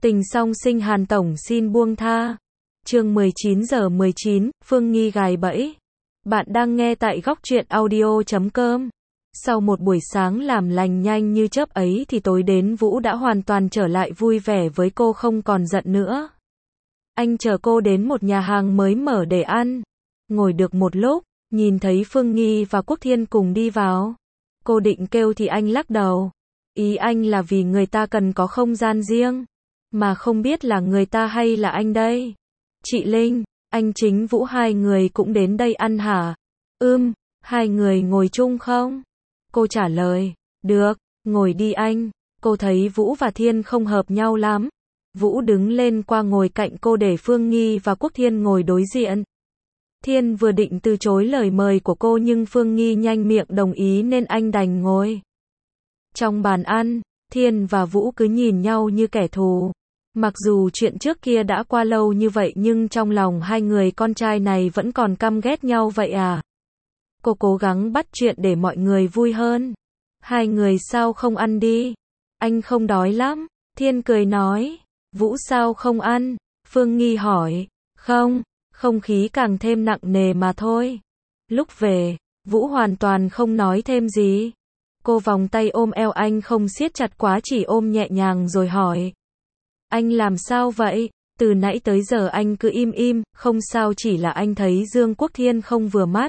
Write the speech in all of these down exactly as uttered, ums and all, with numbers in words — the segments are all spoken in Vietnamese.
Tình song sinh Hàn Tổng xin buông tha. Chương mười chín giờ mười chín, Phương Nghi gài bẫy. Bạn đang nghe tại góc truyện audio chấm com. Sau một buổi sáng làm lành nhanh như chớp ấy thì tối đến Vũ đã hoàn toàn trở lại vui vẻ với cô, không còn giận nữa. Anh chờ cô đến một nhà hàng mới mở để ăn. Ngồi được một lúc, nhìn thấy Phương Nghi và Quốc Thiên cùng đi vào. Cô định kêu thì anh lắc đầu. Ý anh là vì người ta cần có không gian riêng. Mà không biết là người ta hay là anh đây. Chị Linh, anh Chính Vũ hai người cũng đến đây ăn hả? Ừm, hai người ngồi chung không? Cô trả lời, được, ngồi đi anh. Cô thấy Vũ và Thiên không hợp nhau lắm. Vũ đứng lên qua ngồi cạnh cô để Phương Nghi và Quốc Thiên ngồi đối diện. Thiên vừa định từ chối lời mời của cô nhưng Phương Nghi nhanh miệng đồng ý nên anh đành ngồi. Trong bàn ăn, Thiên và Vũ cứ nhìn nhau như kẻ thù. Mặc dù chuyện trước kia đã qua lâu như vậy nhưng trong lòng hai người con trai này vẫn còn căm ghét nhau vậy à? Cô cố gắng bắt chuyện để mọi người vui hơn. Hai người sao không ăn đi? Anh không đói lắm. Thiên cười nói. Vũ sao không ăn? Phương Nghi hỏi. Không, không khí càng thêm nặng nề mà thôi. Lúc về, Vũ hoàn toàn không nói thêm gì. Cô vòng tay ôm eo anh không siết chặt quá, chỉ ôm nhẹ nhàng rồi hỏi. Anh làm sao vậy? Từ nãy tới giờ anh cứ im im, không sao, chỉ là anh thấy Dương Quốc Thiên không vừa mắt.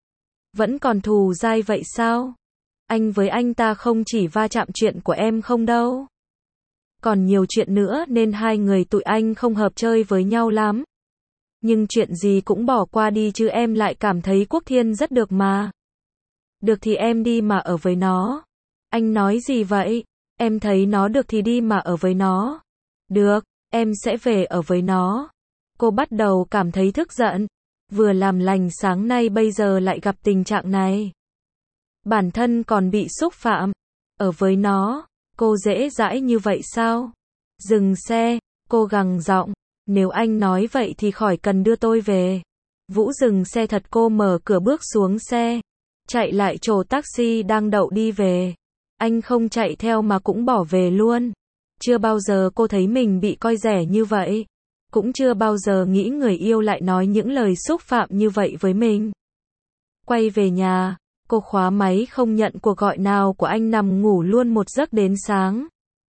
Vẫn còn thù dai vậy sao? Anh với anh ta không chỉ va chạm chuyện của em không đâu. Còn nhiều chuyện nữa nên hai người tụi anh không hợp chơi với nhau lắm. Nhưng chuyện gì cũng bỏ qua đi chứ, em lại cảm thấy Quốc Thiên rất được mà. Được thì em đi mà ở với nó. Anh nói gì vậy? Em thấy nó được thì đi mà ở với nó. Được, em sẽ về ở với nó. Cô bắt đầu cảm thấy tức giận. Vừa làm lành sáng nay bây giờ lại gặp tình trạng này. Bản thân còn bị xúc phạm. Ở với nó, cô dễ dãi như vậy sao? Dừng xe, cô gằn giọng. Nếu anh nói vậy thì khỏi cần đưa tôi về. Vũ dừng xe thật, cô mở cửa bước xuống xe. Chạy lại chỗ taxi đang đậu đi về. Anh không chạy theo mà cũng bỏ về luôn. Chưa bao giờ cô thấy mình bị coi rẻ như vậy. Cũng chưa bao giờ nghĩ người yêu lại nói những lời xúc phạm như vậy với mình. Quay về nhà, cô khóa máy không nhận cuộc gọi nào của anh, nằm ngủ luôn một giấc đến sáng.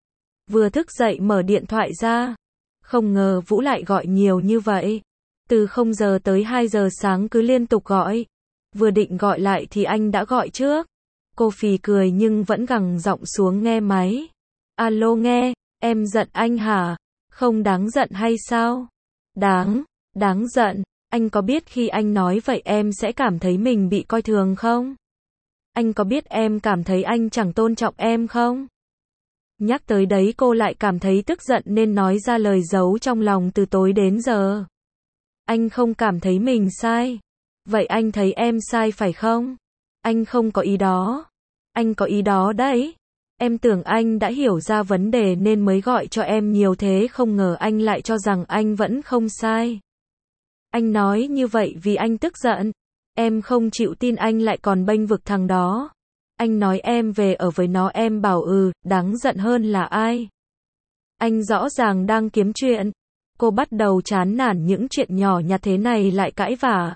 Vừa thức dậy mở điện thoại ra. Không ngờ Vũ lại gọi nhiều như vậy. Từ không giờ tới hai giờ sáng cứ liên tục gọi. Vừa định gọi lại thì anh đã gọi trước. Cô phì cười nhưng vẫn gằn giọng xuống nghe máy. Alo nghe, em giận anh hả? Không đáng giận hay sao? Đáng, đáng giận. Anh có biết khi anh nói vậy em sẽ cảm thấy mình bị coi thường không? Anh có biết em cảm thấy anh chẳng tôn trọng em không? Nhắc tới đấy cô lại cảm thấy tức giận nên nói ra lời giấu trong lòng từ tối đến giờ. Anh không cảm thấy mình sai. Vậy anh thấy em sai phải không? Anh không có ý đó. Anh có ý đó đấy. Em tưởng anh đã hiểu ra vấn đề nên mới gọi cho em nhiều thế, không ngờ anh lại cho rằng anh vẫn không sai. Anh nói như vậy vì anh tức giận. Em không chịu tin anh lại còn bênh vực thằng đó. Anh nói em về ở với nó em bảo ừ, đáng giận hơn là ai? Anh rõ ràng đang kiếm chuyện. Cô bắt đầu chán nản những chuyện nhỏ nhặt thế này lại cãi vả.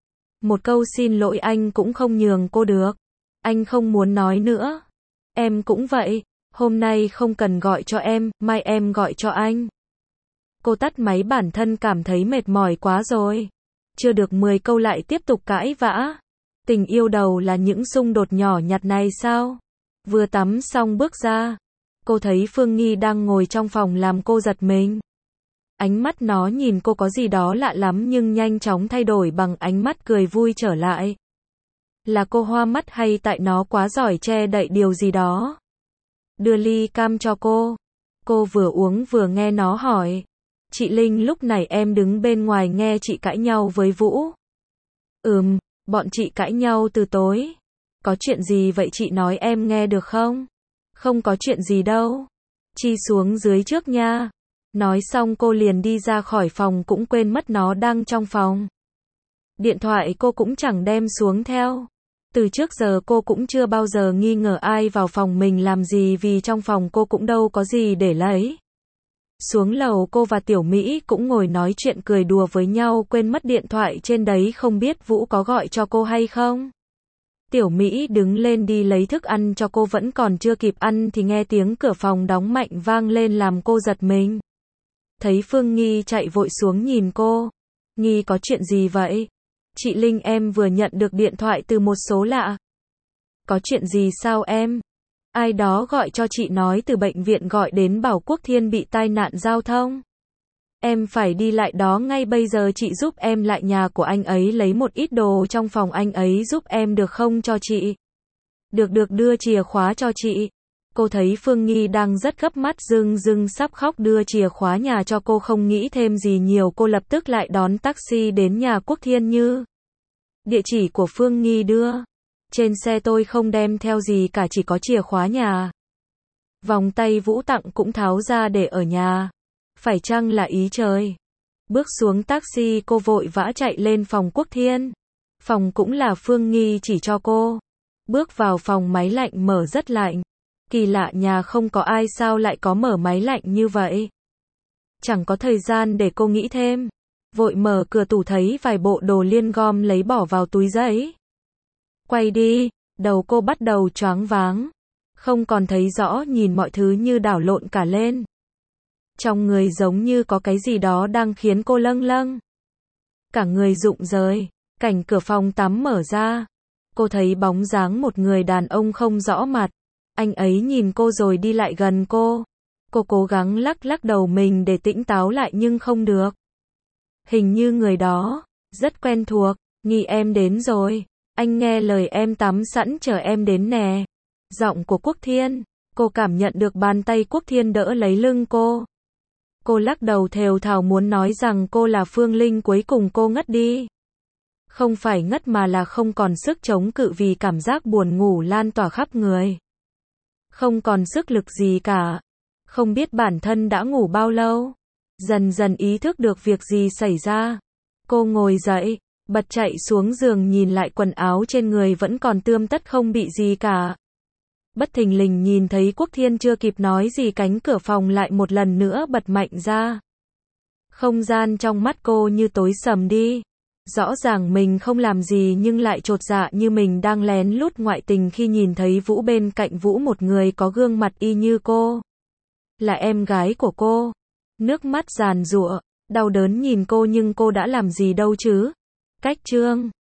Một câu xin lỗi anh cũng không nhường cô được. Anh không muốn nói nữa. Em cũng vậy, hôm nay không cần gọi cho em, mai em gọi cho anh. Cô tắt máy, bản thân cảm thấy mệt mỏi quá rồi. Chưa được mười câu lại tiếp tục cãi vã. Tình yêu đầu là những xung đột nhỏ nhặt này sao? Vừa tắm xong bước ra. Cô thấy Phương Nghi đang ngồi trong phòng làm cô giật mình. Ánh mắt nó nhìn cô có gì đó lạ lắm nhưng nhanh chóng thay đổi bằng ánh mắt cười vui trở lại. Là cô hoa mắt hay tại nó quá giỏi che đậy điều gì đó? Đưa ly cam cho cô. Cô vừa uống vừa nghe nó hỏi. Chị Linh, lúc này em đứng bên ngoài nghe chị cãi nhau với Vũ. Ừm, bọn chị cãi nhau từ tối. Có chuyện gì vậy chị nói em nghe được không? Không có chuyện gì đâu. Chi xuống dưới trước nha. Nói xong cô liền đi ra khỏi phòng cũng quên mất nó đang trong phòng. Điện thoại cô cũng chẳng đem xuống theo. Từ trước giờ cô cũng chưa bao giờ nghi ngờ ai vào phòng mình làm gì vì trong phòng cô cũng đâu có gì để lấy. Xuống lầu cô và Tiểu Mỹ cũng ngồi nói chuyện cười đùa với nhau quên mất điện thoại trên đấy không biết Vũ có gọi cho cô hay không. Tiểu Mỹ đứng lên đi lấy thức ăn cho cô vẫn còn chưa kịp ăn thì nghe tiếng cửa phòng đóng mạnh vang lên làm cô giật mình. Thấy Phương Nghi chạy vội xuống nhìn cô. Nghi có chuyện gì vậy? Chị Linh em vừa nhận được điện thoại từ một số lạ. Có chuyện gì sao em? Ai đó gọi cho chị nói từ bệnh viện gọi đến bảo Quốc Thiên bị tai nạn giao thông. Em phải đi lại đó ngay bây giờ chị giúp em lại nhà của anh ấy lấy một ít đồ trong phòng anh ấy giúp em được không cho chị? Được được đưa chìa khóa cho chị. Cô thấy Phương Nghi đang rất gấp mắt rưng rưng sắp khóc đưa chìa khóa nhà cho cô không nghĩ thêm gì nhiều cô lập tức lại đón taxi đến nhà Quốc Thiên như. Địa chỉ của Phương Nghi đưa. Trên xe tôi không đem theo gì cả chỉ có chìa khóa nhà. Vòng tay Vũ tặng cũng tháo ra để ở nhà. Phải chăng là ý trời? Bước xuống taxi cô vội vã chạy lên phòng Quốc Thiên. Phòng cũng là Phương Nghi chỉ cho cô. Bước vào phòng máy lạnh mở rất lạnh. Kỳ lạ nhà không có ai sao lại có mở máy lạnh như vậy. Chẳng có thời gian để cô nghĩ thêm. Vội mở cửa tủ thấy vài bộ đồ liên gom lấy bỏ vào túi giấy. Quay đi, đầu cô bắt đầu choáng váng. Không còn thấy rõ nhìn mọi thứ như đảo lộn cả lên. Trong người giống như có cái gì đó đang khiến cô lâng lâng. Cả người rụng rời, cảnh cửa phòng tắm mở ra. Cô thấy bóng dáng một người đàn ông không rõ mặt. Anh ấy nhìn cô rồi đi lại gần cô. Cô cố gắng lắc lắc đầu mình để tỉnh táo lại nhưng không được. Hình như người đó, rất quen thuộc, Nghi em đến rồi. Anh nghe lời em tắm sẵn chờ em đến nè. Giọng của Quốc Thiên, cô cảm nhận được bàn tay Quốc Thiên đỡ lấy lưng cô. Cô lắc đầu thều thào muốn nói rằng cô là Phương Linh cuối cùng cô ngất đi. Không phải ngất mà là không còn sức chống cự vì cảm giác buồn ngủ lan tỏa khắp người. Không còn sức lực gì cả. Không biết bản thân đã ngủ bao lâu. Dần dần ý thức được việc gì xảy ra. Cô ngồi dậy, bật chạy xuống giường nhìn lại quần áo trên người vẫn còn tươm tất không bị gì cả. Bất thình lình nhìn thấy Quốc Thiên chưa kịp nói gì cánh cửa phòng lại một lần nữa bật mạnh ra. Không gian trong mắt cô như tối sầm đi. Rõ ràng mình không làm gì nhưng lại chột dạ như mình đang lén lút ngoại tình khi nhìn thấy Vũ bên cạnh Vũ một người có gương mặt y như cô. Là em gái của cô. Nước mắt giàn giụa, đau đớn nhìn cô nhưng cô đã làm gì đâu chứ. Cách chương